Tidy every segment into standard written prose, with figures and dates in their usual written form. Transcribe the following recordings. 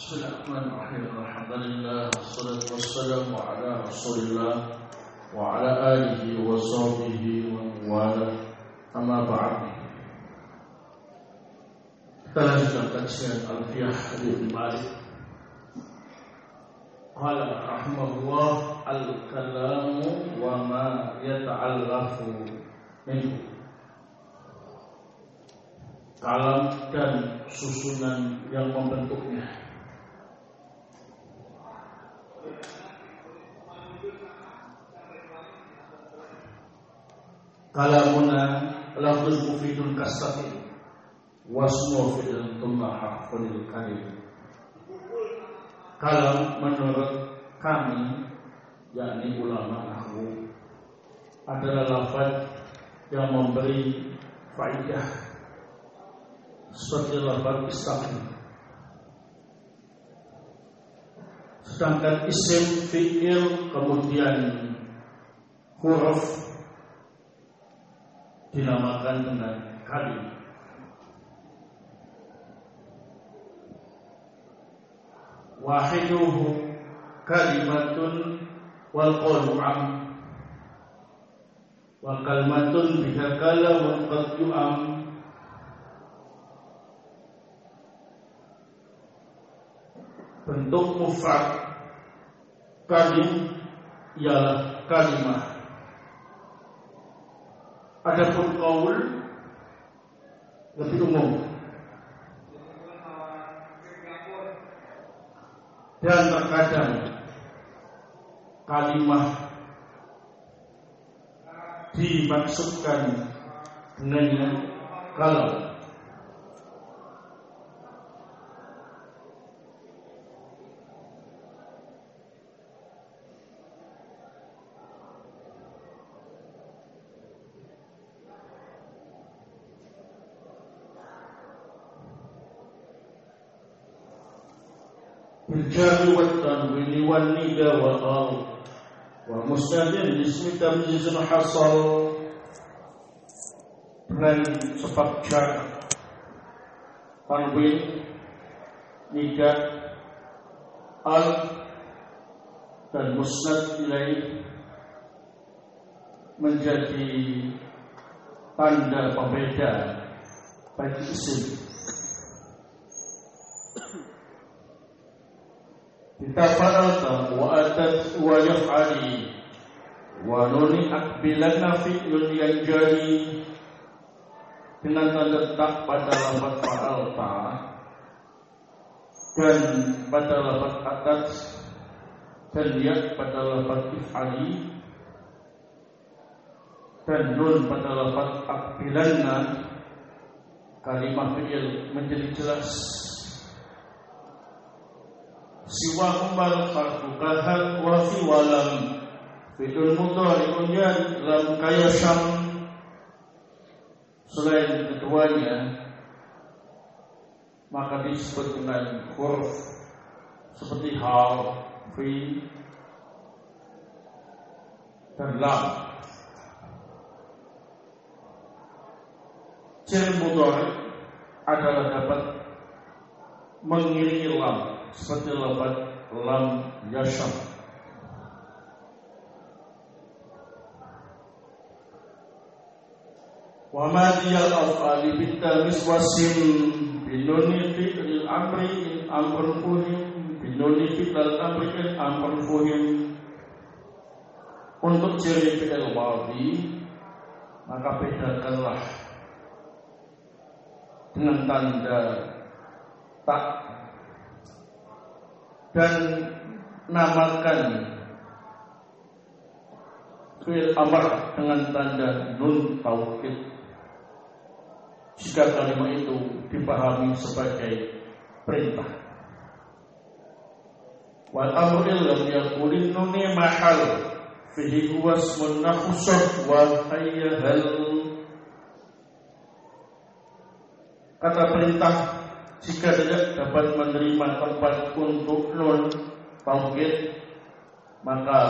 Bismillahirrahmanirrahim. Alhamdulillah wassalatu wassalamu ala Rasulillah wa ala alihi wa sahbihi wa wala. Amma ba'd. Kita lanjutkan kajian Alfiyah Ibnu Malik. Qala rahimahullah al-kalamu wa ma yata'allafu minhu. Kalam dan susunan yang membentuknya. Kalamuna lafzul mufidun kasati wasmu fil tumah fil kalim. Kalam menurut kami, yakni ulama nahwu, adalah lafaz yang memberi faedah seperti lafaz istaqim. Sedangkan isim fi'il kemudian huruf dinamakan dengan kalim. Wahiduhu kalimatun wal qawlu am wa kalimatun biha kalamun qad yu'am. Bentuk mufrad kalim ialah kalimah. Adapun qaul lebih umum. Dan terkadang kalimah dimaksudkan dengan kalam. Al-jari wa tanwini wa nida wa al wa musnadin ismi tamyizun hasal. Dan sebab jar, tanwin, nida, al dan musnad ilaih menjadi tanda pembeda bagi isim. Tafa'alta wa atat wa yaf'ali wa nuni akbilana fi'lun yanjali. Dengan tanda tak pada lafaz fa'alta dan pada lafaz atat dan ya pada lafaz if'ali dan nun pada lafaz akbilana, kalimah fi'il menjadi jelas. Siwa umbal farqukahal wa fi walam fi'il mudhari'un lam kayasham. Selain keduanya maka disebut dengan huruf seperti hal, fi dan lam. Ciri mudhari' adalah dapat mengiringi lam seperti lafaz lam yasham. Wa madiyal af'ali bitamis wasim binuni fi'il amri in amrun fuhim binuni fi'il amri in amrun fuhim. Untuk ciri fi'il madhi maka bedakanlah dengan tanda tak dan namakan fi'il amr dengan tanda nun taukid jika kalimat itu dipahami sebagai perintah. Wal amru lam yakulin nuni mahal fihi huwa ismun nakhusah wa hayyahal. Kata perintah jika tidak dapat menerima tempat untuk nun taukid, maka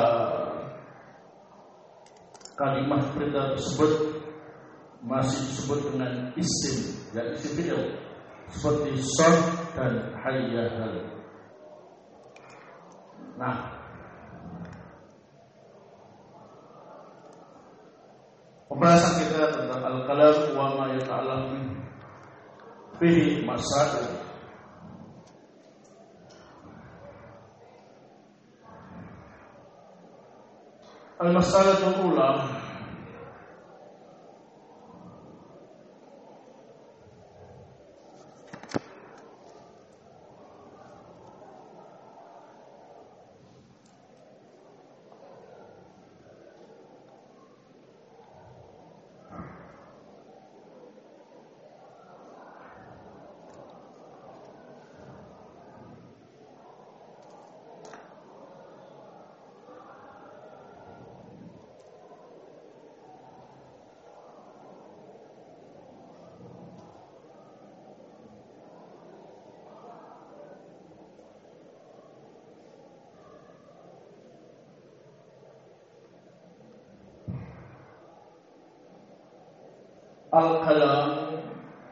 kalimat perintah tersebut masih disebut dengan isim, ya isim fi'il seperti sah dan hayyahal. Nah, pembahasan kita tentang al-kalam wa ma yata'allam bihi masail. Al-mas'alatul ula al-kalam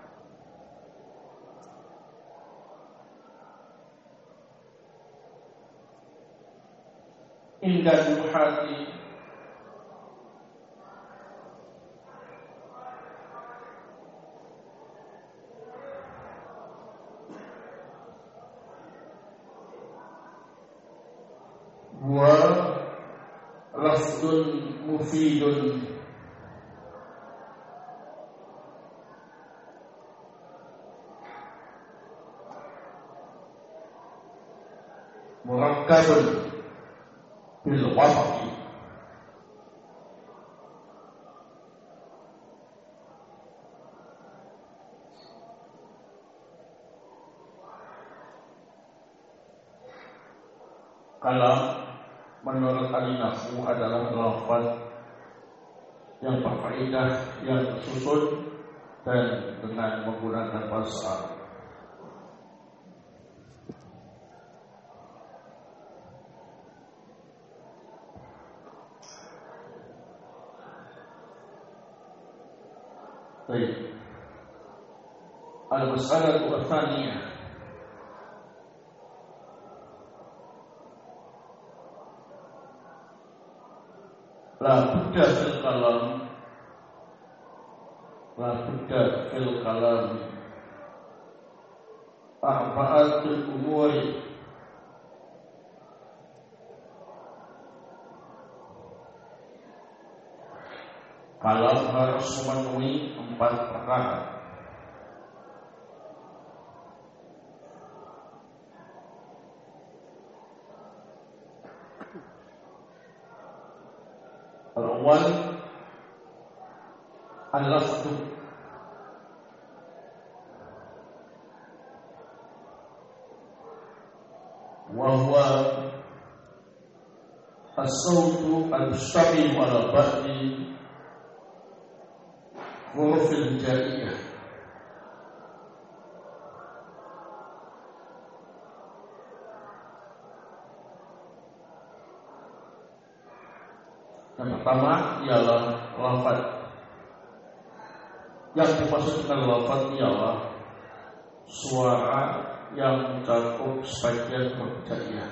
inda duhati wa lafdun mufidun murakkabun bil wasfi kalam menurut ahli nahwu adalah lafaz yang berfaedah, yang tersusun dan dengan menggunakan bahasa Arab. Baik. Al-mas'alatu ats-tsaniyah la budda fil kalam arba'atul umuri kalam harus memenuhi 4 perkara. Al-awwal al-lafdu wa huwa as-sawtu al-mustaqim ala ba'di hurufil jariyah. Yang pertama ialah lafaz. Yang dimaksud dengan lafaz ialah suara yang mencakup sebagian huruf jariyah.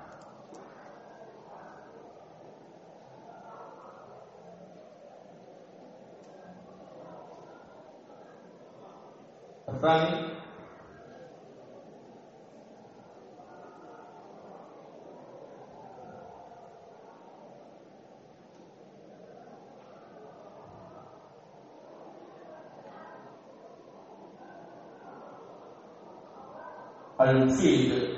Pertanyaan al-mufid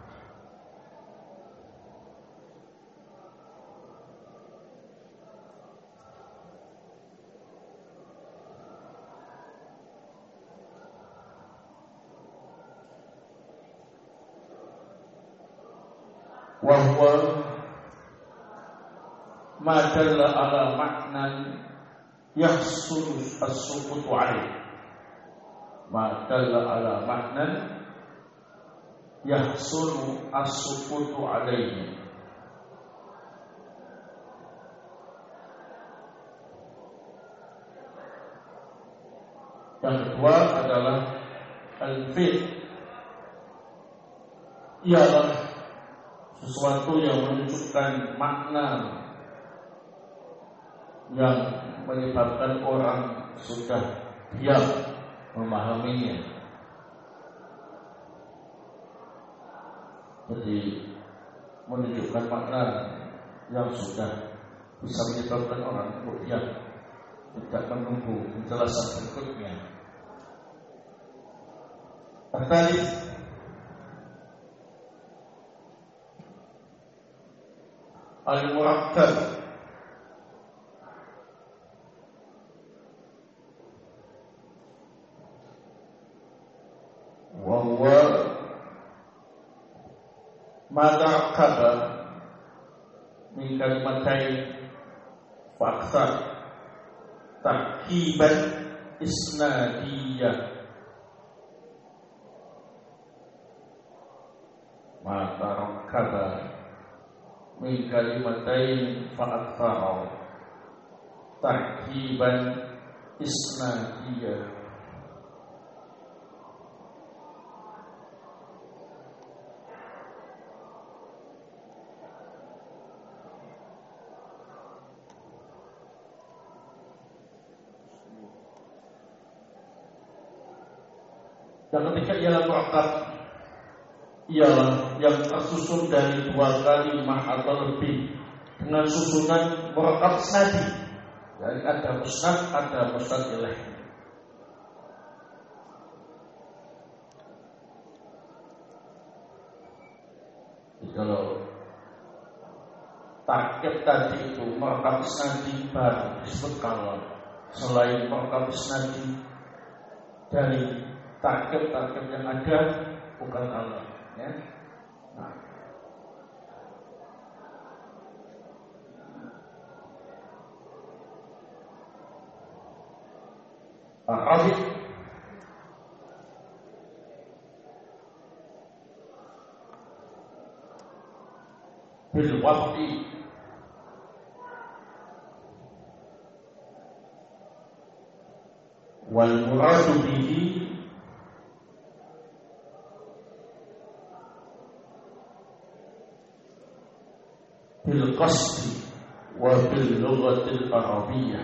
wa huwa ma dalla ala ma'nan yahsulu as-sukutu alaih. Ma dalla ala ma'nan yahsulu as-sukutu alaihi. Yang kedua adalah al-fi'l, ialah sesuatu yang menunjukkan makna yang menyebabkan orang sudah diam memahaminya. Jadi menunjukkan makna yang sudah bisa menyebabkan orang untuk diam, tidak menunggu penjelasan berikutnya. Tadi al-murakkab wa huwa ma tarakkaba min kalimatain fa aktsar tarkiban isnadiyah. Ma tarakkaba min kalimatain fa aktsar tarkiban isnadiyah. Yang ketiga ialah murakkab, ialah yang tersusun dari dua kalimat atau lebih dengan susunan murakkab isnadi. Jadi ada musnad, ada musnad ilaih. Kalau tarkib tadi itu murakkab isnadi baru disebut kalau selain murakkab isnadi dari tarkib-tarkib yang ada bukan Allah, ya. Nah. Al-Rabi bil waqti wal muradu bihi bil qasdi wa bil lughatil arabiyyah.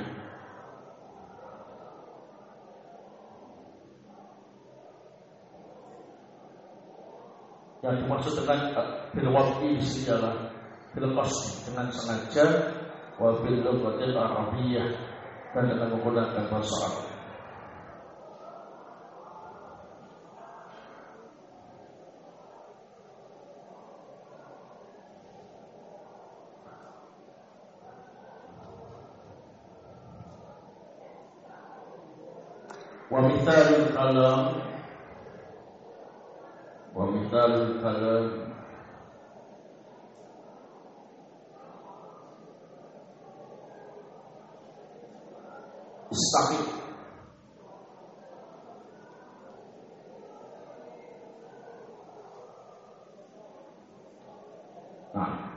Yang dimaksud dengan bil waqti ialah bil qasdi, dengan sengaja, wa bil lughatil arabiyyah, dan dengan menggunakan bahasa Arab. Wa mithalul kalam istaqim. Nah,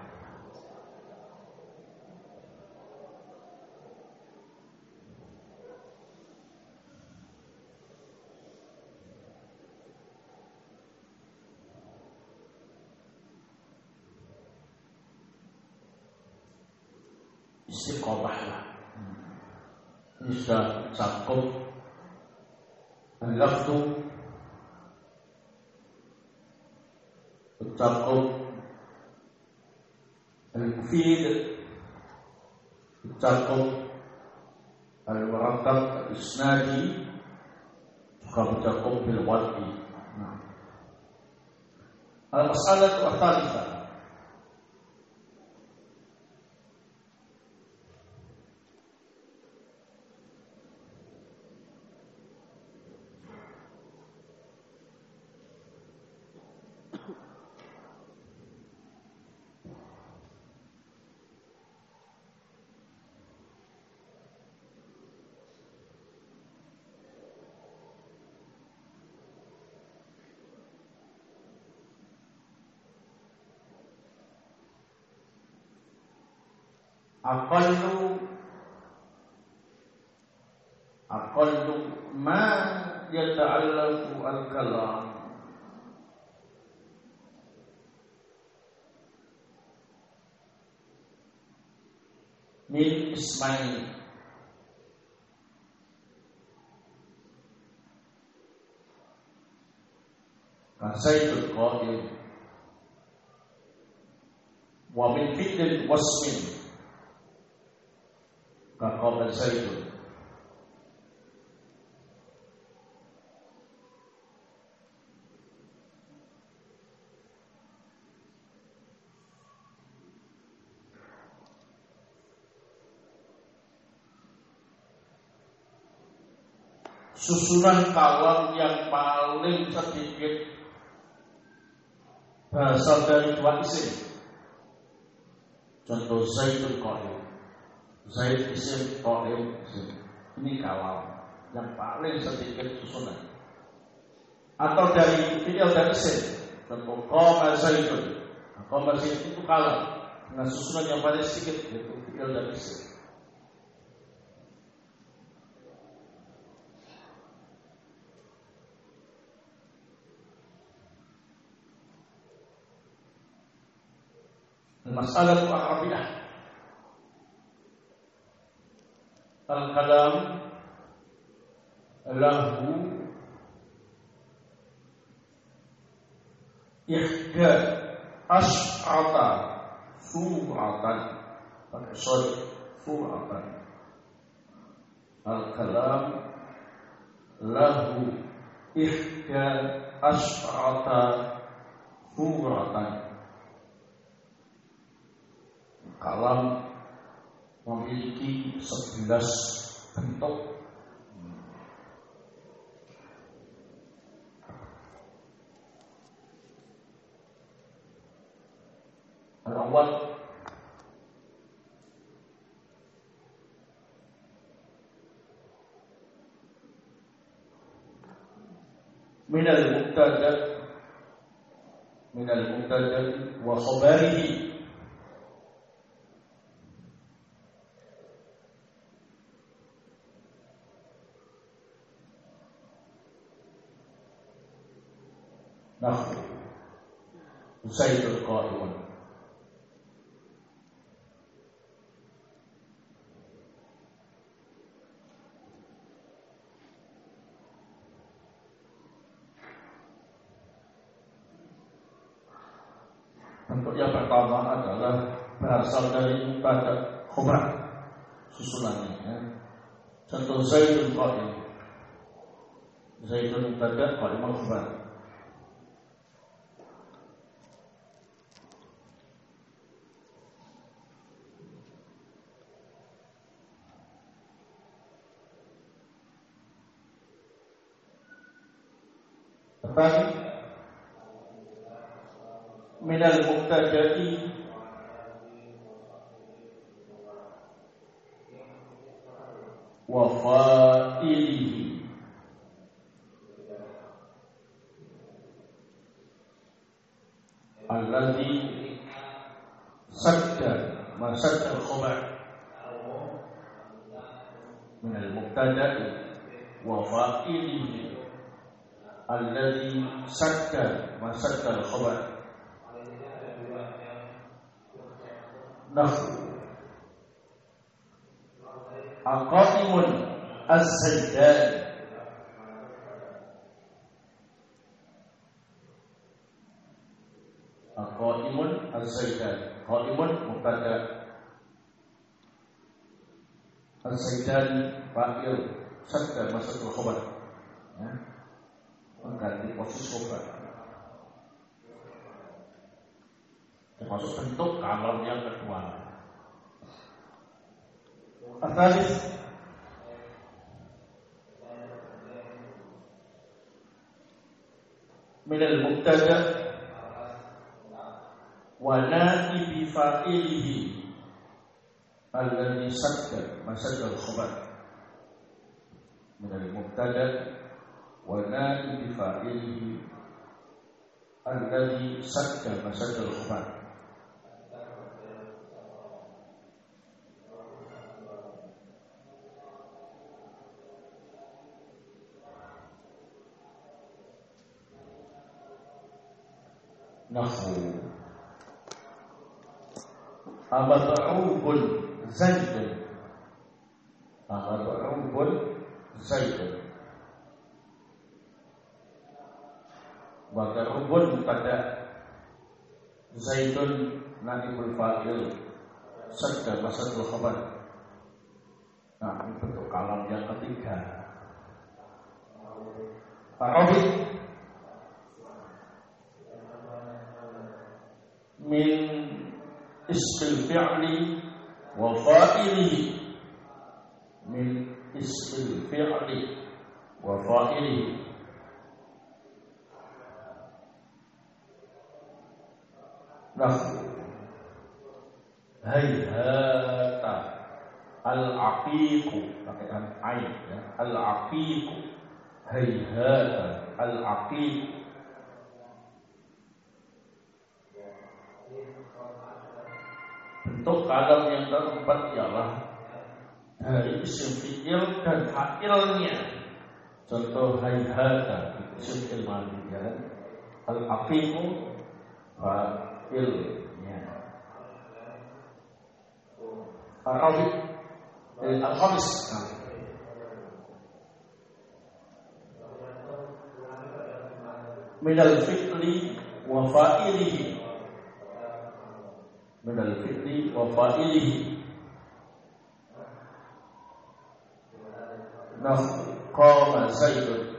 istiqomahlah. Bisa cakup al-lafzu, cakup al-mufid, cakup al-murakkab al-isnadi, juga mencakup bil waqti. Al-mas'alatu ats-tsalitsah, aqallu ma yata'allaqu al-kalam, min ismail. Zaidun qa'im. Wa min fi'lil wasmin ka qala Zaidun. Susunan kalam yang paling sedikit berasal dari dua isim. Contoh Zaidun qa'im. Zaid isim, qa'im isim. Ini kalam yang paling sedikit susunan. Atau dari fi'il dan isim. Contoh qama Zaidun. Qama Zaidun itu kalam dengan susunan yang paling sedikit, yaitu fi'il dan isim. Masalah Arabiah. Al-kalam lahu ihda as'ata suratan. Pakai suratan. Al-kalam lahu ihda as'ata suratan. Kalam memiliki 11 bentuk. Al-awwal minal mubtada wa khabarihi. Nahwu Zaidun qa'imun. Bentuk yang pertama adalah berasal dari mubtada khabar susunannya, ya. Contoh Zaidun qa'im. Zaidun mubtada, qa'imun khabar. Tadi minal mubtada'i wa fa'ilihi. Alladhi sadda masadda al-khabar. Minal mubtada'i wa fa'ilihi alladhi sadda masadda al-khabar. Nahwu aqaimun az-zaidan. Aqaimun az-zaidan. Qaimun mubtada, az-zaidan fa'il, sadda masadda al-khabar, ya, mengganti posisi khabar. Termasuk bentuk kalam yang kedua. Al-thalith minal mubtada wa naibi fa'ilihi alladhi sadda masadda al-khabar. Minal mubtada wa naibi fa'ilihi alladhi sadda masadda al-khabar. Nahwu amad'ubun Zaidun. Mar'un Zaidun. Maka rubun pada Zaidun naibul fa'il sadda masadul khabar. Nah, ini bentuk kalam yang ketiga. Arabi min ismil fi'li wa fa'ilihi. Min ismil fi'li wa fa'ilihi. Nahwu hayhata al-aqiqu, pakai ain ya, al-aqiqu, hayhata al-aqiqu. Bentuk kalam yang keempat ialah dari isim fi'il dan fa'ilnya. Contoh hayhata isim fi'il madhi ya, al-aqiqu fa'ilnya. Arabi al-khamis min al-fi'li wa fa'ilihi. Min al-fi'li wa fa'ilihi. Qama Zaidun.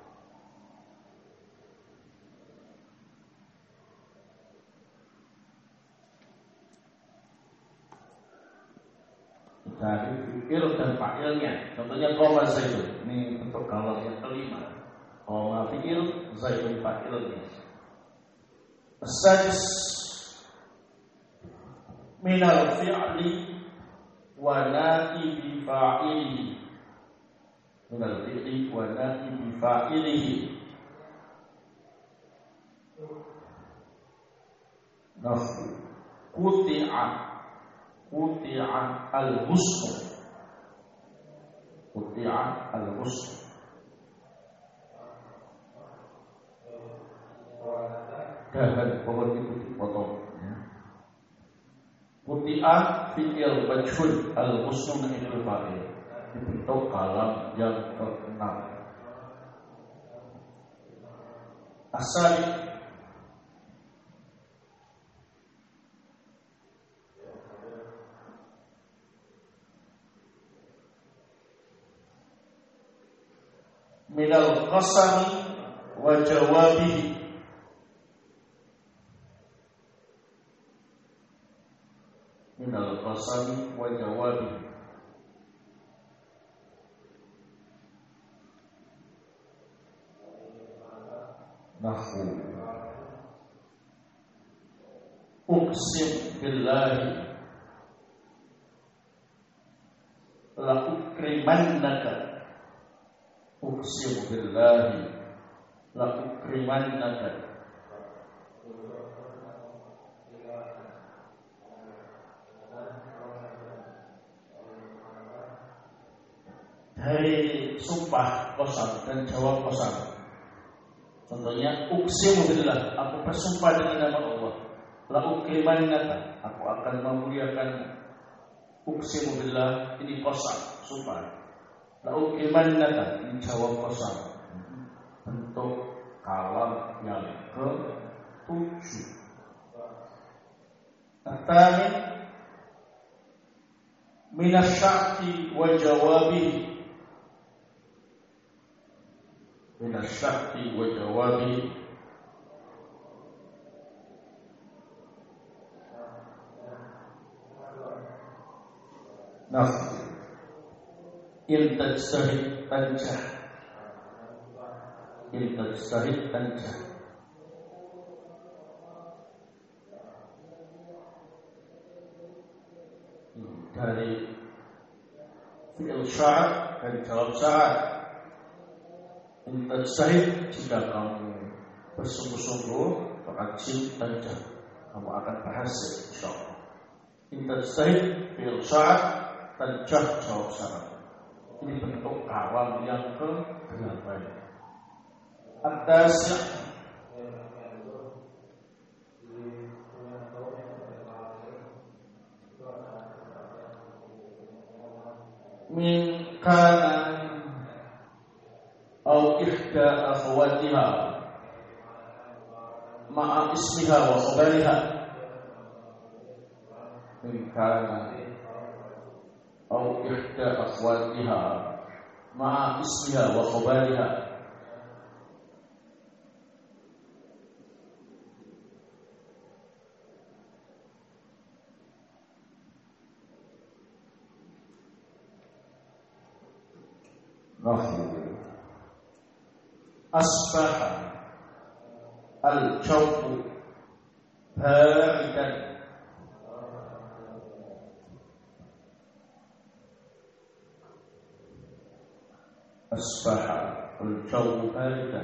Dari fi'il dan fa'ilnya. Contohnya qama Zaidun. Ini bentuk kalam yang kelima. Qama fi'il, Zaidun fa'ilnya. As-sadis minal fi'li wa na'ibi fa'ilihi. Minal fi'li wa na'ibi fa'ilihi. Nahwu Quti'a al-ghusn. Quti'a al-ghusn. Dahan pohon itu dipotong ya. Quti'a fi'il majhul, al-ghusn naibul fa'il. Dibentuk kalam yang keenam. Asal minal qasami wa jawabihi. Minal qasami wa jawabihi. Nahwu uqsim billahi la ukrimannaka. Uqsim billahi la ukrimannaka. Dari sumpah qasam dan jawab qasam. Contohnya uqsimu billah, aku bersumpah dengan nama Allah. La ukrimannaka, aku akan memuliakan. Uqsimu billah, ini qasam, sumpah. La ukrimannaka, ini jawab qasam. Bentuk kalam yang ke-7. At-tamin minasya'ti wa jawabihi. Minasya'ti wa jawabihi. Nafsu in tajtahid tanjah. In tajtahid tanjah. Dari fi'il syarat dan jawab syarat. In tajtahid, jika kamu bersungguh-sungguh rajin tanjah, kamu akan berhasil insyaallah. In tajtahid fi'il syarat, tanjah jawab syarat. Ini bentuk kalam yang ke-8. At-tasi' min kana au ihda akhwatiha ma'a ismiha wa khabariha min kana au ihda akhwatiha ma'a ismiha wa khabariha asbaha al-jawfu baridan asbaha al-jawfu baridan.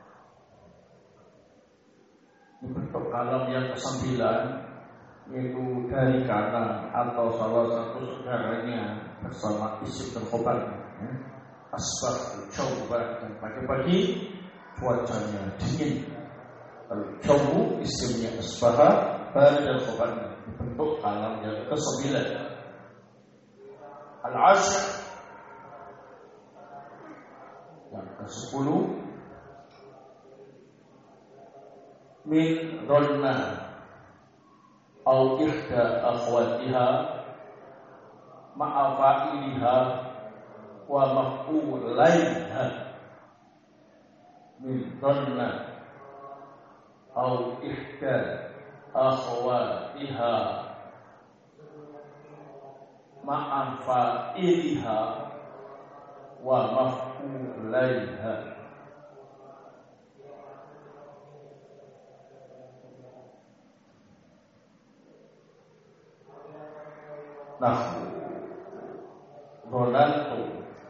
Ini bentuk kalam yang ke-9, yaitu dari kanan atau salah satu saudaranya bersama isim dan khobarnya. Asbah al-jawfu baridan, pagi-pagi cuacanya dingin. Al-jawfu isimnya asbaha, baridan khobarnya. Bentuk kalam yang ke-9. Al-ashr yang ke-10, min dhanna au ihda akhwatiha ma'a fa'iliha wa maf'ulaiha. Min dhanna au ihda akhwatiha ma'a fa'iliha wa maf'ulaiha. Nahwu dhanantu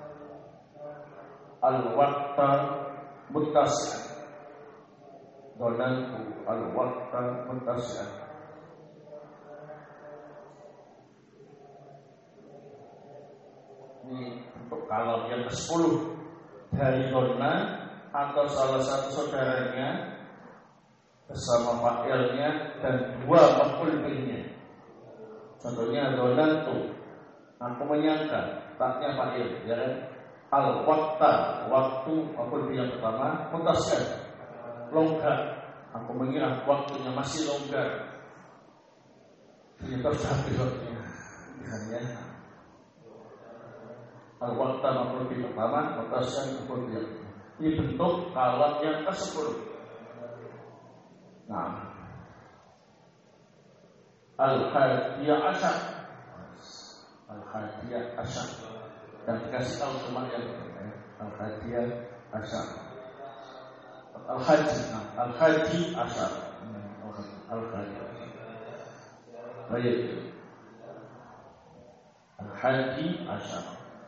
al-waqta muttasi'an. Dhanantu al-waqta muttasi'an. Ini untuk kalam yang ke-10 dari dhanna atau salah satu saudaranya bersama fa'ilnya dan dua maf'ul bihnya. Contohnya dhanantu, aku menyangka, taknya fa'il, ya kan? Al-waqta, waktu maf'ul bih yang pertama muttasi'an, longgar. Aku mengira waktunya masih longgar. Ternyata sudah habis waktunya. Misalnya al-waqta maf'ul bih pertama muttasi'an maf'ul bih. Ini bentuk kalam yang ke-10. Nah, al-hadiyah asyar, al-hadiyah asyar, dan dikasih tahu teman yang al-hadiyah asyar, al-hadi, al-hadi asyar, al-hadi, baik, al-hadi asyar.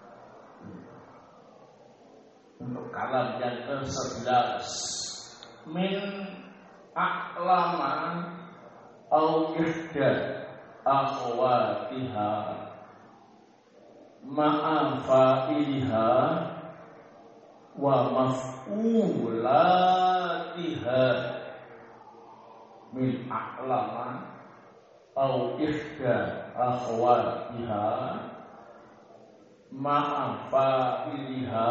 Untuk kalam yang ke-11, min a'lama au ihda akhwatiha ma'a fa'iliha wa maf'ulatiha. Min a'lama au ihda akhwatiha ma'a fa'iliha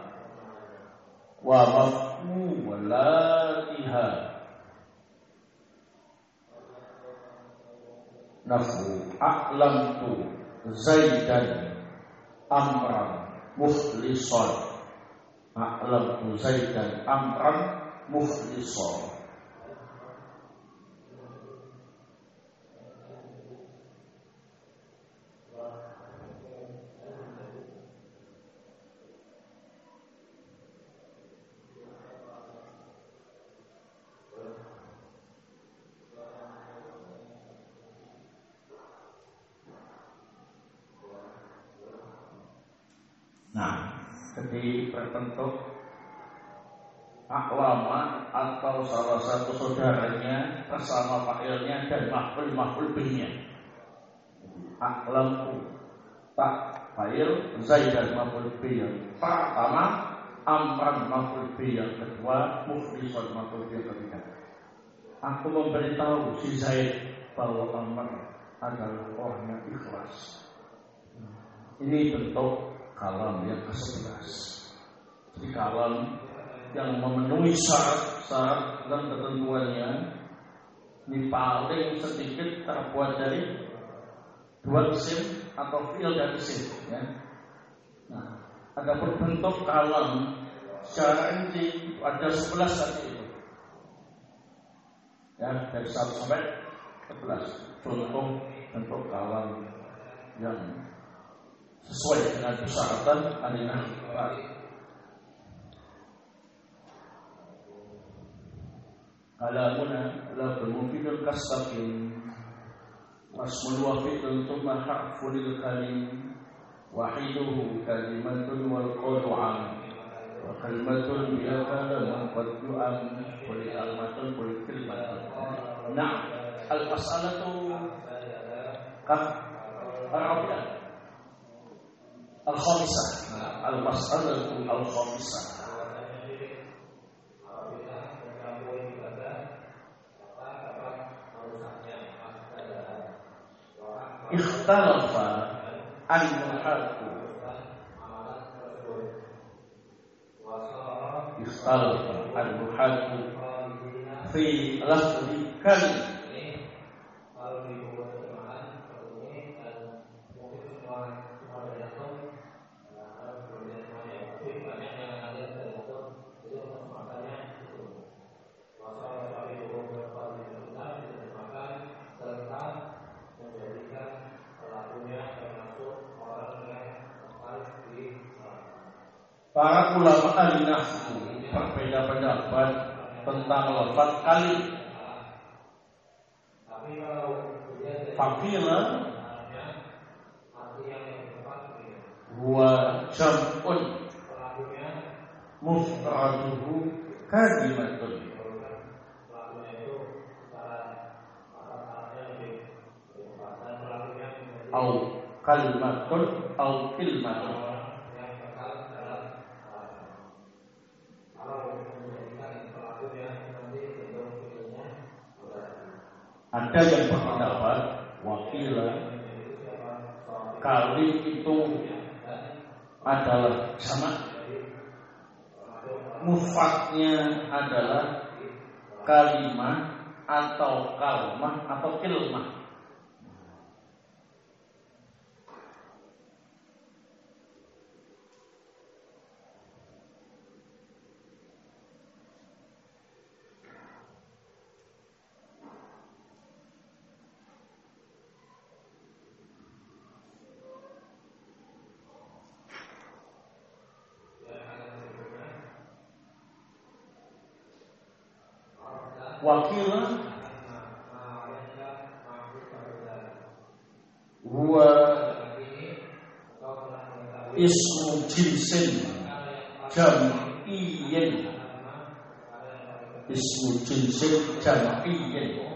wa maf'ulatiha. Nahwu a'lamtu Zaidan amran mukhlisan. A'lamtu Zaidan amran mukhlisan. Nah, jadi berbentuk a'lama atau salah satu saudaranya bersama fa'ilnya dan maf'ul bihnya. A'lamtu, tak fa'il, Zaidan maf'ul bih yang pertama, amran maf'ul bih yang kedua, mukhlisan maf'ul bih yang ketiga. Aku memberitahu si Zaid bahwa Amr adalah orang yang ikhlas. Ini bentuk kalam yang ke-11. Jadi kalam yang memenuhi syarat dan ketentuannya ini paling sedikit terbuat dari 2 isim atau fi'il dan isim, ya. Nah, ada bentuk kalam secara inti ada 11 tadi itu, ya, dari 1 sampai 11 contoh bentuk kalam yang sesuai dengan persyaratan alinah. Kalamuna la bermufidul kasaqin wasmul wafidul thumma harful kalim wahiduhu kalimatun wal qawlu'an wa kalimatun biha kalamun qad yu'am wal almatun wal kalimatun. Nah, al-mas'alatu al-rabi'ah al-khamisah. Al-mas'alatu al-khamisah. Ikhtalafa an-nuhatu fi lafzi kalim Para ulama al-nahwu berbeda pendapat tentang lafaz kalim. Faqila huwa jam'un mufraduhu kalimatun au kalimatun au kilmatun. Ada yang berpendapat wakilah kalim itu adalah jamak, mufradnya adalah kalimah atau kalmah atau kilmah. Wakilah huwa ismu jinsin jam'iyyin, ismu jinsin jam'iyyin.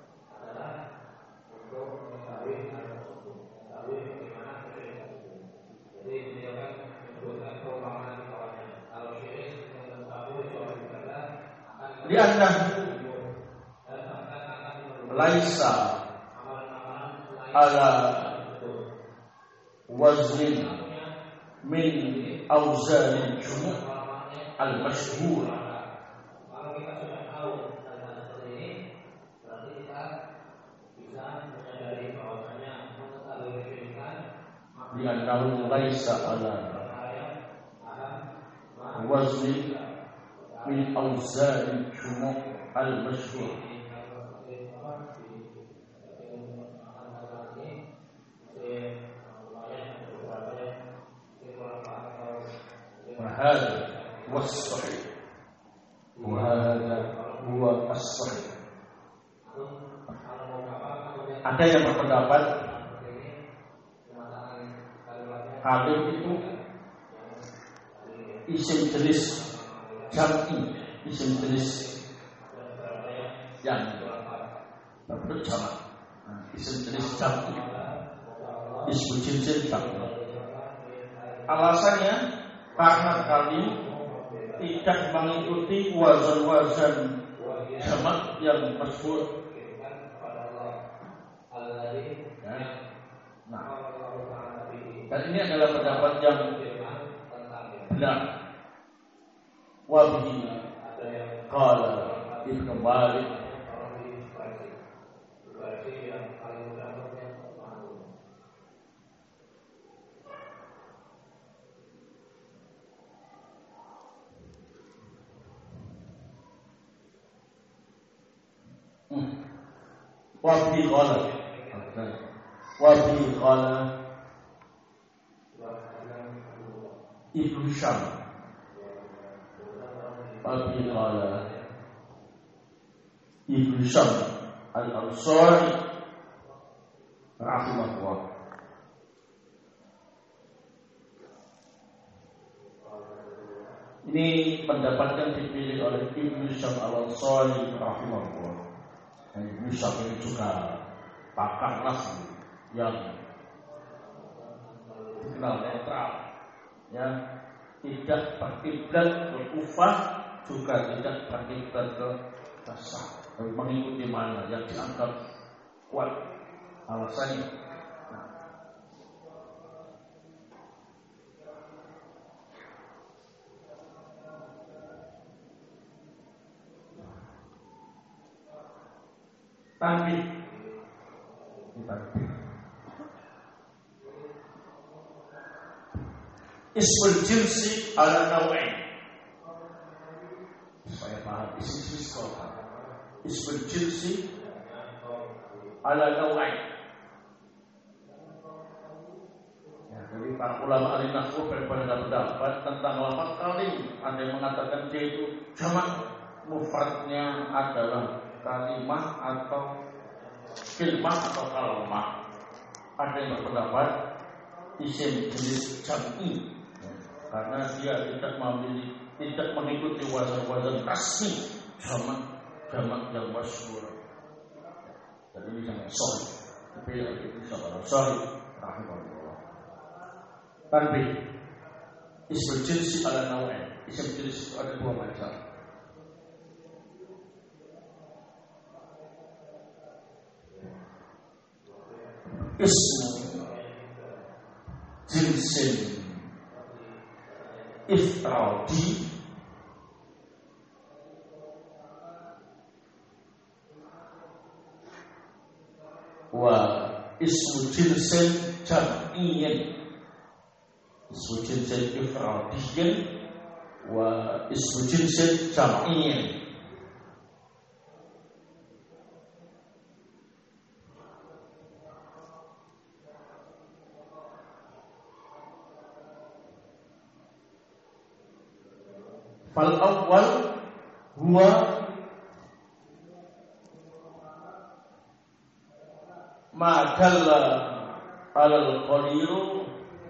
Li'annahu laisa ala waznin min awzanil jumu' al-mashhur. Li'annahu laisa ala waznin min awzanil jumu' al-mashhur. Wahada was-sahih, wahada huwa as-sahih. Ada yang berpendapat kalim itu isim jenis jam'i, isim jenis yang berbentuk jamak, isim jenis jam'i, isim jenis jam'i. Alasannya karena kalim tidak mengikuti wazan-wazan jamak yang masyhur. Nah, dan ini adalah pendapat yang benar. Wa bihi qala Ibnu Malik Wabi qala Ibnu Syam Wabi qala Ibnu Syam Al-Ansari rahimahullah. Ini pendapat yang dipilih oleh Ibnu Syam Al-Ansari rahimahullah. Dan Ibnu Syam ini juga pakar nas yang dikenal netral, ya, tidak berkiblat ke Kufah, juga tidak berkiblat ke Basrah, mengikuti mana yang dianggap kuat alasannya. Tanbih Ismul jinsi ala naw'ain. Supaya paham isim jinsi kota. Ismul jinsi ala naw'ain. Ya, jadi para ulama ahli nahwu berbeda pendapat tentang lafaz kalim. Ada yang mengatakan dia itu jamak, mufradnya adalah kalimah atau kilmah atau kalamah. Ada yang berpendapat isim jenis jam'i, karena dia tidak mengikuti wazan-wazan kasmi jamak yang masyhur. Jadi ini sangat sahih. Tapi itu sangat sahih. Rahimahullah. Tanbih ism jinsi ala naw'ain. Isim jenis itu ada dua macam. Ismu jinsin ifradi wa ismu jinsin jam'iyyin. Ismu jinsin ifradiyyin wa ismu jinsin jam'iyyin. Fal awwal huwa ma dalla alal qadiru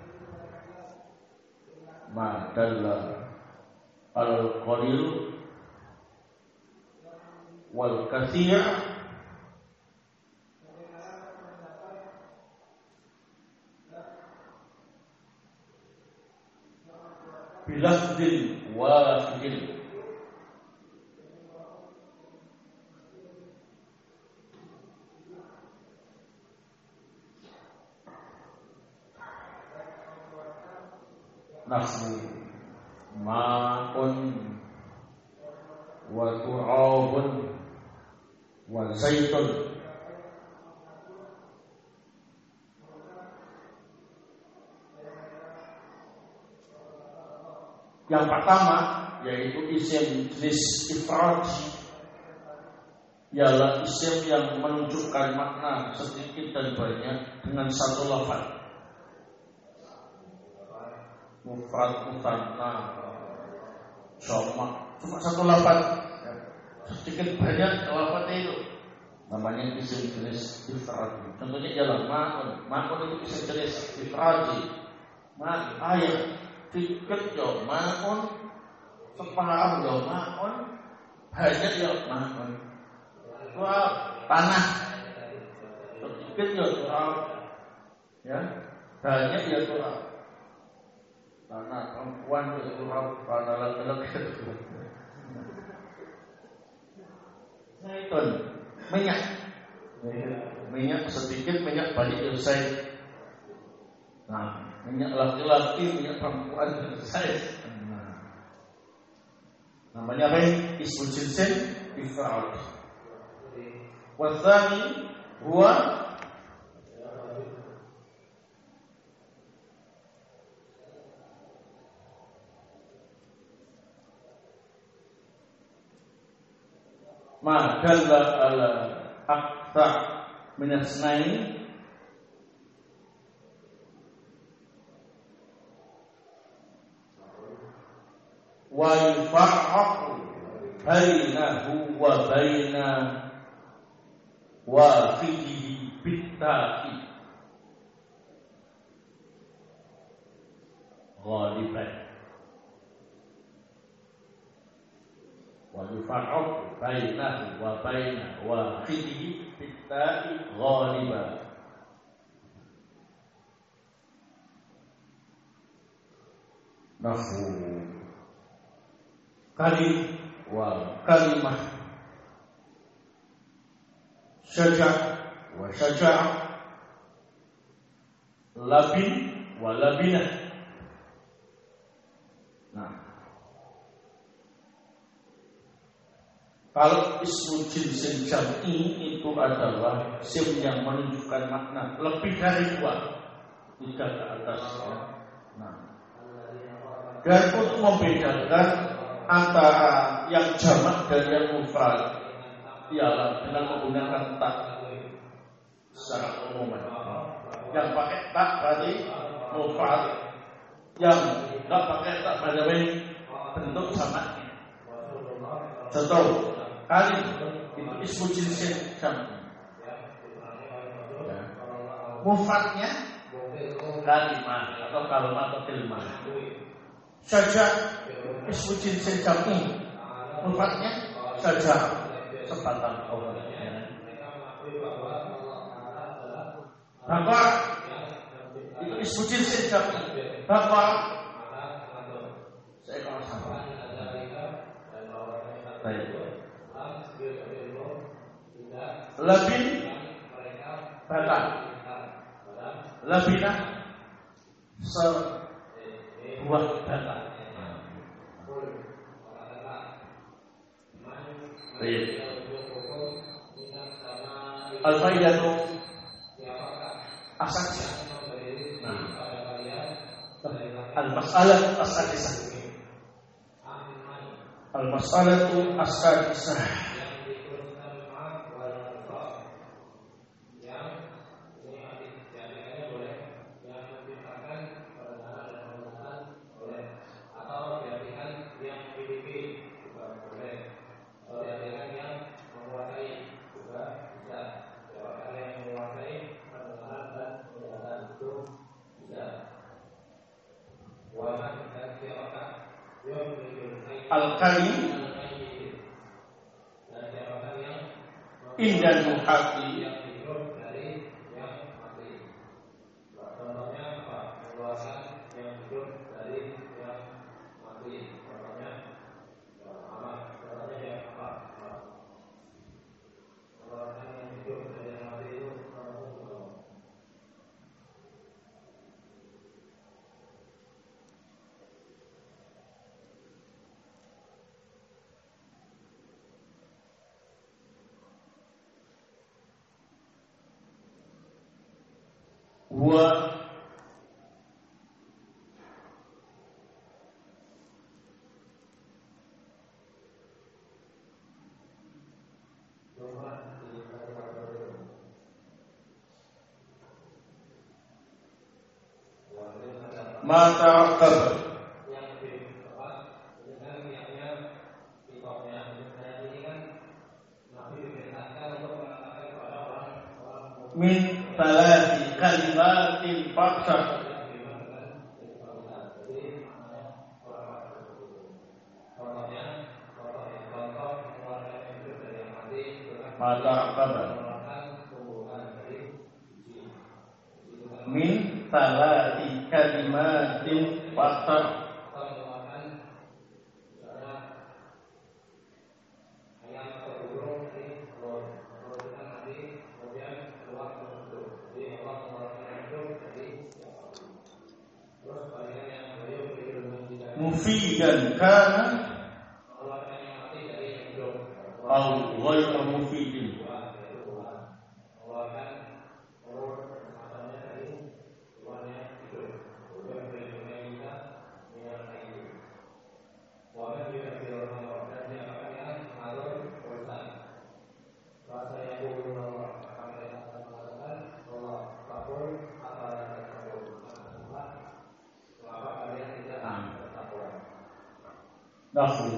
wal kathir bilafdil wafidil. Nahwu ma'un wa tur'abun wa zaitun. Yang pertama yaitu isim jenis ifradi, ialah isim yang menunjukkan makna sedikit dan banyak dengan satu lafaz. Mufrad, musanna, jamak, cuma satu lafaz, sedikit banyak lafaznya itu namanya isim jenis ifradi. Contohnya ialah ma'un itu isim jenis ifradi. Air sedikit ya ma'un, separuh ya ma'un, banyak ya ma'un. Tanah sedikit ya turab, ya banyak ya turab. Tanah perempuan ya turab, tanah laki-laki ya turab. Zaitun minyak sedikit, minyak banyak ya zaitun. Nah, minyak laki-laki, minyak perempuan selesai. Namanya apa? Ismu jinsin ifrad. Wasani huwa ma dalla ala akthar min asnain wa yufarraqu bainahu wa baina wafidihi bittaqi ghaliban wa yufarraqu bainahu wa baina wafidihi bittaqi ghaliban. Nahu kalim wa kalimah syaja' wa syaja', labin wa labinah. Nah, kalau ismu jinsin jam'i itu adalah isim yang menunjukkan makna lebih dari 2, 3 ke atas. Nah, dan untuk membedakan antara yang jamak dan yang mufrad ialah dengan menggunakan tak secara umum. Yang pakai tak berarti mufrad, yang tidak pakai tak berarti bentuk jamaknya. Contoh, kalim itu ismu jinsin jam'i. Mufradnya kalimah atau kalimah atau kalimah. Syaja' ismu jinsin jam'i, mufradnya syaja', sebatang pohon. Bapak itu ismu jinsin jam'i. Bapak seekor sapi. Baik. Labin batang. Labinah sebuah batang. Baik. Al-faidatu asasnya. Al-mas'alatu as-sadisah. Al-mas'alatu as-sadisah. Al-kalim indan muhaqi huwa ma ta'aqqab min thalathi kalimatin faksah. Mata kabar min thalathi kalimatin faksah. Mufidan kana au ghairu mufidin. Nafsu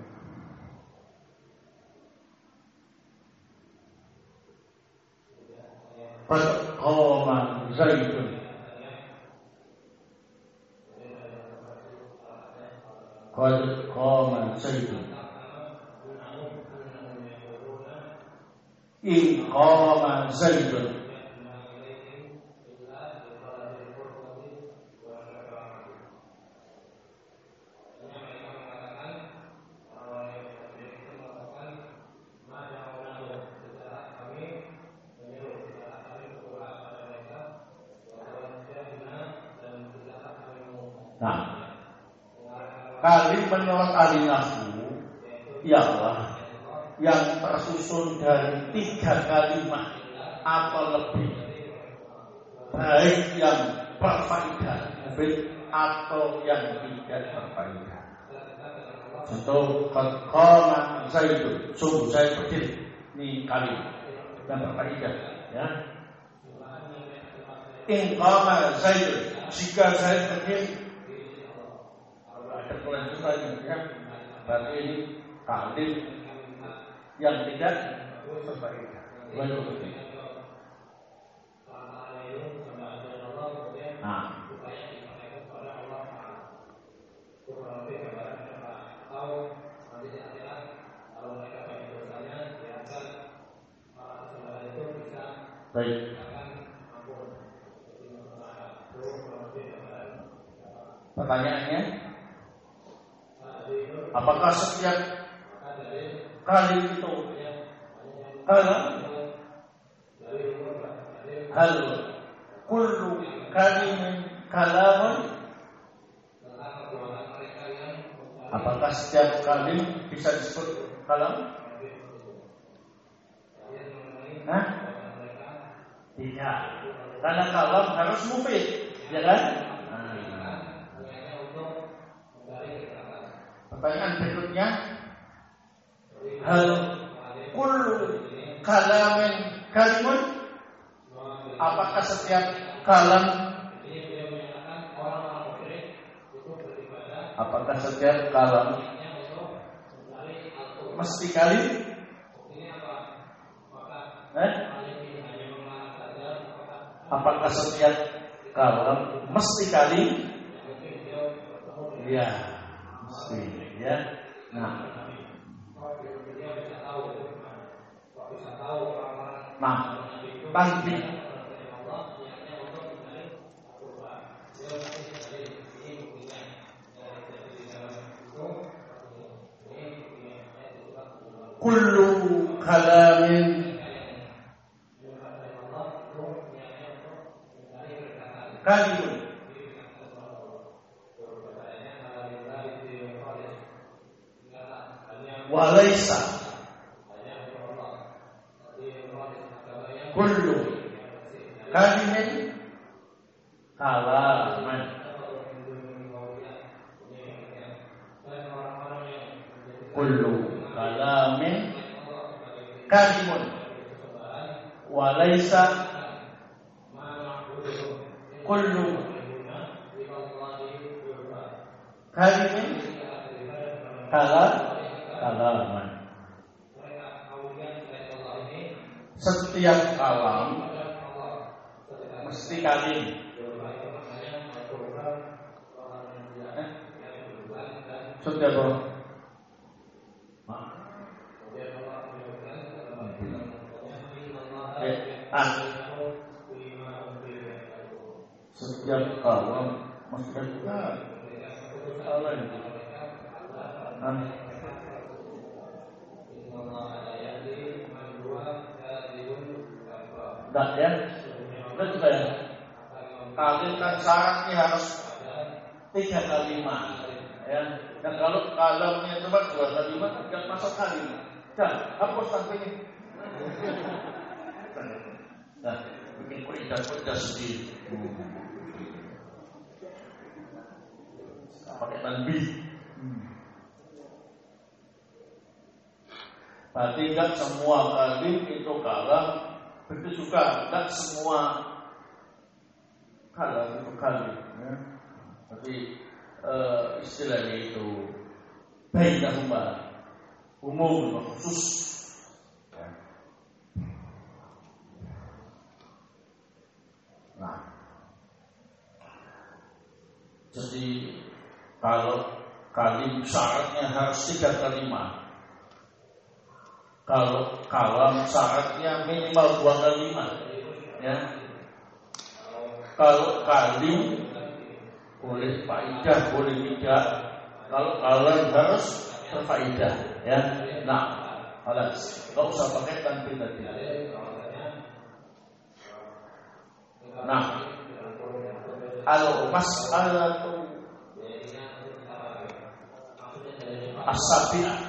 qad qama Zaidun qad qama Zaidun in qama Zaidun. Nah, kali menurut ahli nahwu ialah yang tersusun dari 3 kalimat atau lebih, baik yang berfaedah atau yang tidak berfaedah. Contoh, qad qama Zaidun, sungguh Zaid berdiri. Ini kalimat yang berfaedah, ya. In qama Zaidun, jika Zaid berdiri, ada kelanjutannya, ya. Berarti ini kalimat yang tidak berfaedah. Nah, baik. Pertanyaannya, apakah setiap kali itu hal kullu kalimin kalamun? Apakah setiap kali bisa disebut kalam? Hah? Tidak. Karena kalam harus mufid, ya kan? Pertanyaan berikutnya, hal kullu kalamin kalimun? Apakah setiap kalam? Apakah setiap kalam mesti kali? Apakah setiap kalam mesti kali? Ya, mesti, ya. Nah, tanbih. Kullu kalamin kalimun walaysa kullu kalimin kalaman. Kullu kalamin kalimun walaysa kullu kalimin kalaman. Setiap kalam mesti kalim. Sudah bro. Setiap kalam mesti kalim. Enggak ya? Betul ya? Kalim kan syaratnya harus 3 kalimat, ya. Dan kalau kalamnya cuma 2 kalimat, enggak masuk kalimat. Dan hapus sampingnya. Nah, bikin kuliah sendiri. Pakai tanbih. Berarti enggak semua kalim itu kalam, begitu juga enggak semua kalam itu kalim. Ya. Tapi istilahnya itu bainahuma, umum dan khusus. Ya. Nah, jadi kalau kalim syaratnya harus 3 kalimat. Kalau kalam syaratnya minimal 2 kalimat. Ya. Kalau kalim boleh faidah, boleh tidak. Kalau kalam harus berfaidah. Ya. Nah, alas, enggak usah pakai tanbih tadi. Nah, al-mas'alatu as-sabi'ah.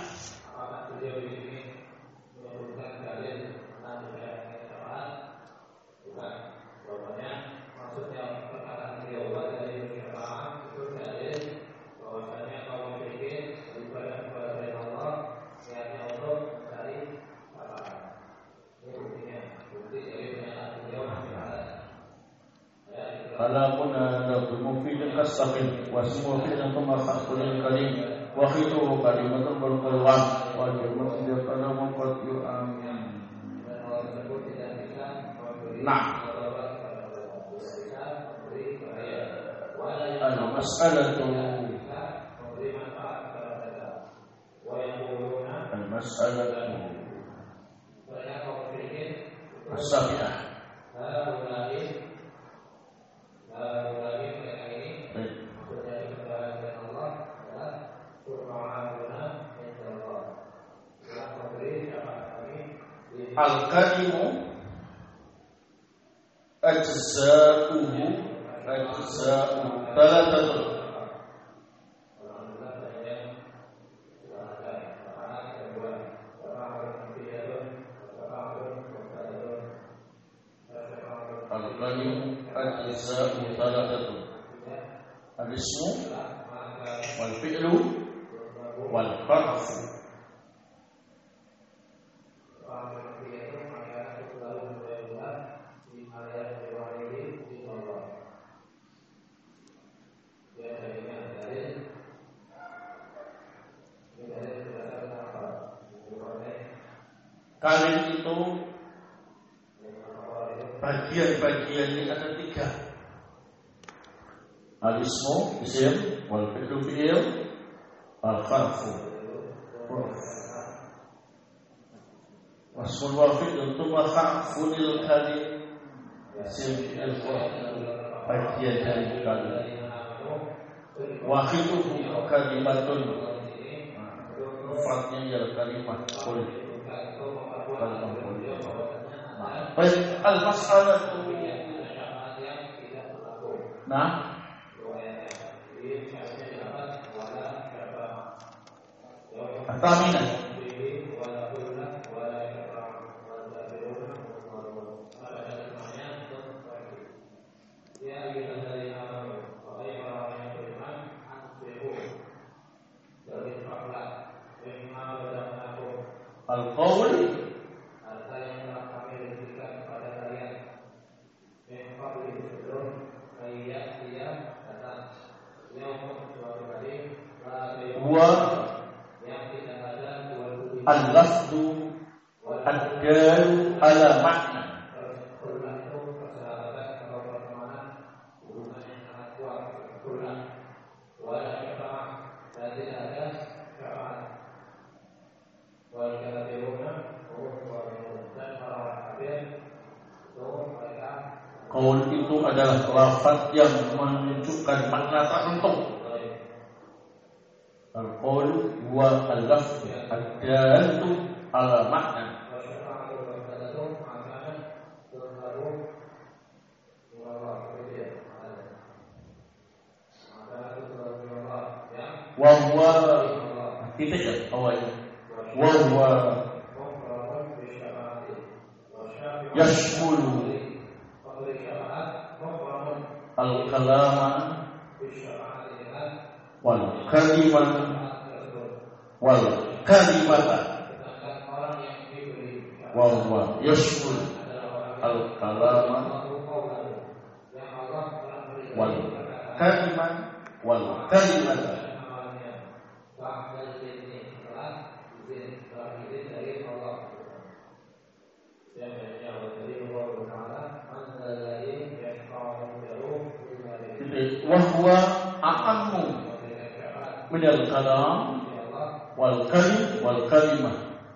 Kalamun ada mufid kasabin wasmu fi antum akhul kalim wa khitu kalimatun berkeluar wa jamat dia kana maqat yu amin. Nah, al-mas'alatu as-sabi'ah. Al-kalimu ajza'uhu thalathatu. Al-kalimu ajza'uhu thalathatu. Al-ismu wal fi'lu wal harfu. Kalim itu bagian-bagiannya ada 3. Al-ismu isim, wal fi'lu fi'il, al-harfu huruf. Wasmul wal fi'lu thumma harfunil kalim, isim fi'il bagian dari kalim. Wahiduhu kalimatun, mufradnya ialah kalimat qul. Baik, al-mas'alatu. Nah, Tamina. Al-qawl wa al-lafdu ad-dalu ala makna. Qaul itu adalah lafaz yang menunjukkan makna tertentu. Al-qaul wa al-lafz ad-dalu ala makna. Wa huwa titik awalnya. Wa huwa yashmulu al-kalama wal kalimah wal kalimata wa huwa yashmulu al-kalama wal kalimah wal kalimata. Wahwa a'ammu minal kalam wal kalim wal kalimah.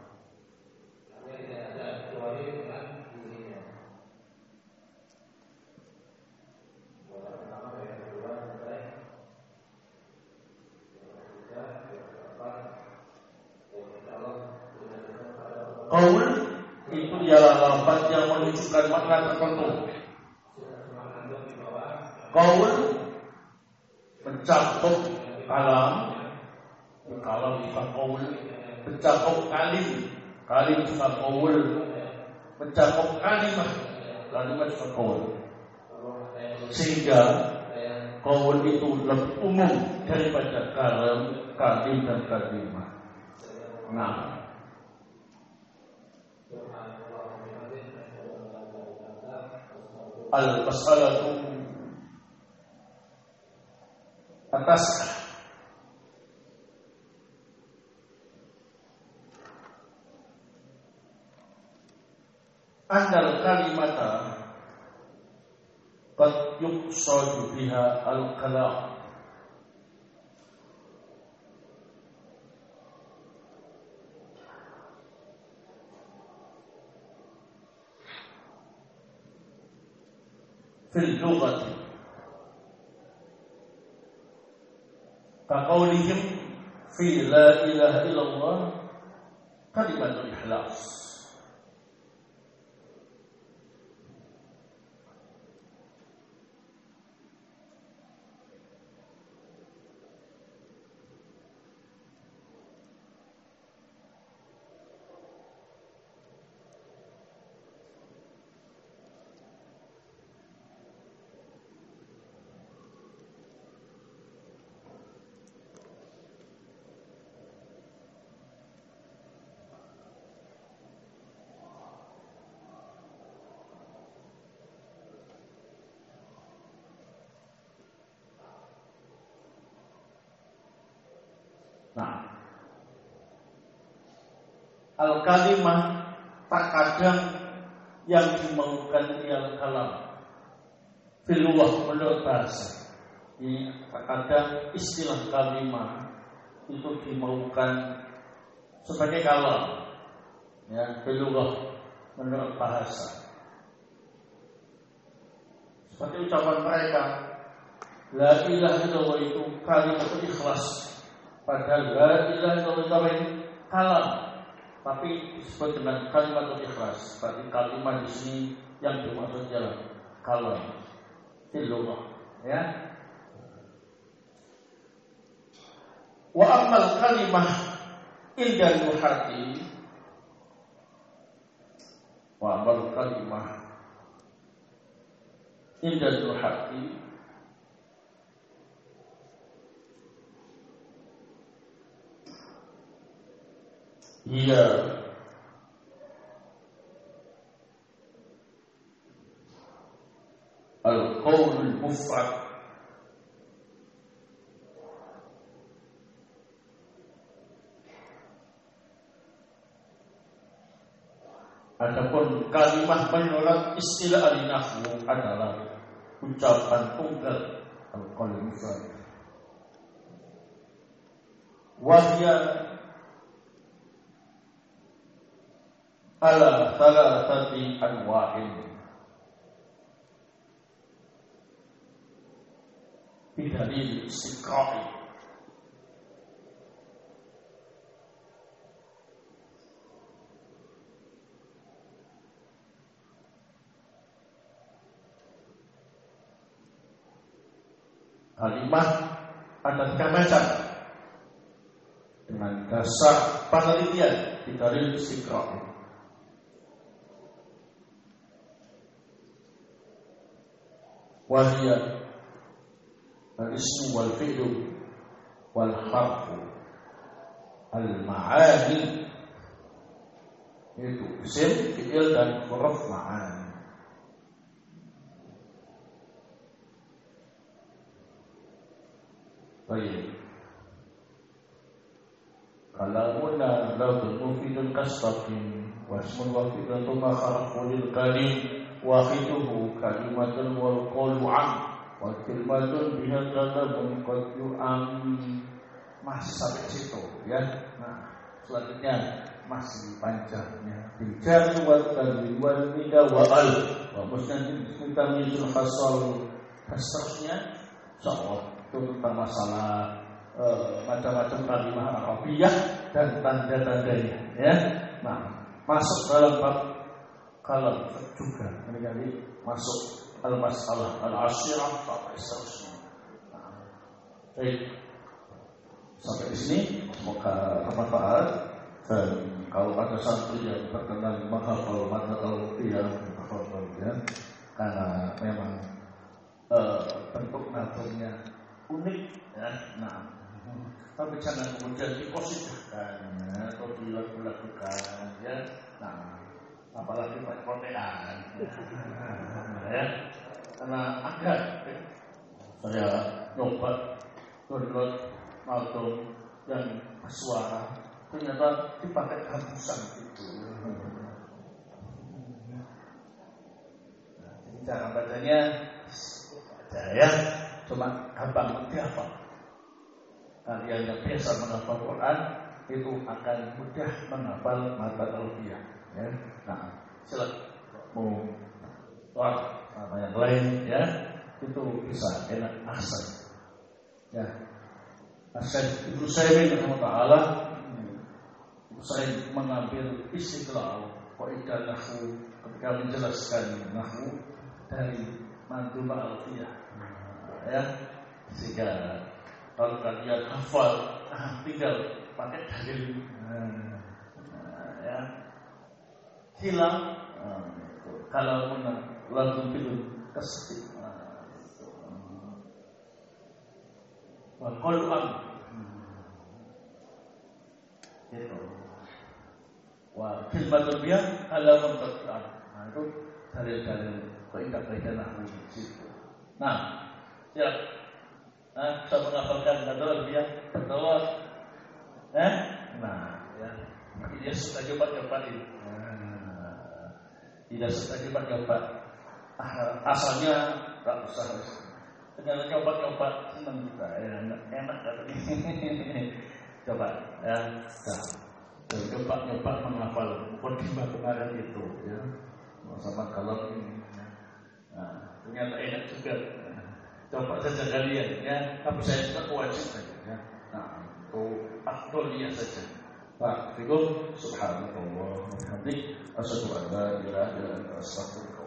Qaul itu ialah lafaz yang menunjukkan makna tertentu. Qaul mencakup kalam bukan qaul, mencakup kalim bukan qaul, mencakup kalimat bukan qaul. Sehingga qaul itu lebih umum daripada kalim dan kalimat. Nah, al-mas'alatu atas andal kalimata qad yuqsadu biha al-kalam fil lughati kaqaulihim fi la ilaha illallah kalimatul ikhlas. Nah, al-kalimah terkadang yang dimaukan ialah kalam fil lughah menurut bahasa. Ini terkadang istilah kalimah itu dimaukan sebagai kalam, ya, fil lughah menurut bahasa. Seperti ucapan mereka, la ilaha illallah itu kalimatul ikhlas. Padahal la ilaha illallah itu kalam, tapi disebut dengan kalimatul ikhlas. Berarti kalimat di sini yang dimaksud adalah kalam fil lughah, ya. Wa amal kalimah inda nuhati, wa amal kalimah inda nuhati hiya al-qaulul mufrad adapun kalimat menurut istilah al-nahwu adalah ucapan tunggal al-qaulul mufrad wahya ala thalathati anwa'in bidalil istiqra'i. Kalimat ada tiga macam dengan dasar penelitian bidalil istiqra'i. wahia al-ismu wal fi'lu wal harfu al-ma'ani, itu isim, fi'il dan huruf ma'ani. Baik. Kalamuna lafzun mufidun kasbatin wasmun wa fi'lun thumma kharaful kalim wahiduhu kalimatun wal qawlu an wa kalimatun biha kalam qad yu'am. Masih sampai situ ya. Nah, selanjutnya masih panjangnya. Bijar wa tanwin wal nida wa al wa musnadin tamyizul hasal. Seterusnya insyaallah itu tentang masalah macam-macam kalimat Arabiyah dan tanda-tandanya ya. Nah, masuk dalam bab kalam juga menjadi masuk al-masalah al-asyirah sampai seterusnya. Nah, baik, sampai di sini semoga bermanfaat. Dan kalau ada santri yang berkenan menghafal mata al-qiyam ya, karena memang bentuk nazarnya unik ya. Nah, tapi jangan kemudian dipositifkan ya, atau dilakukan ya. Nah, apalagi pakai protean ya. Karena agak saya nyoba download Maltum dan suara, ternyata dipakai hapusan itu. Cara bacanya ya cuma gampang seperti apa. Kalian yang biasa menghafal Quran itu akan mudah menghafal mata al-qiyam ya. Nah, silakan mau apa yang lain ya, itu bisa enak aksen ya. Aksen itu saya minta ta'ala saya mengambil istiqlal kaidah nahwu ketika menjelaskan nahwu dari manzum al-qiyam ya, sehingga kalau kalian hafal tinggal pakai dalil ya, hilang kalau langsung itu kestik Al-Quran itu wa kalimat biya kalamun Quran. Nah, itu dalil-dalil kaidah-kaidah nahwu itu. Nah, siap. Nah, bisa menghafalkan kata biya betul. Nah, ya. Dia suka coba ini. Tidak suka coba. Asalnya tak usah. Ternyata coba senang juga ya, enak katanya. Coba ya, coba menghafal khutbah kemarin itu ya, sama kalau ini. Nah, ternyata enak juga. Coba saja kalian ya, tapi saya juga wajib saja ya. Nah, itu afdolnya saja. Pak, subhanallah wa bihamdihi asyhadu an la ilaha illa anta astaghfiruka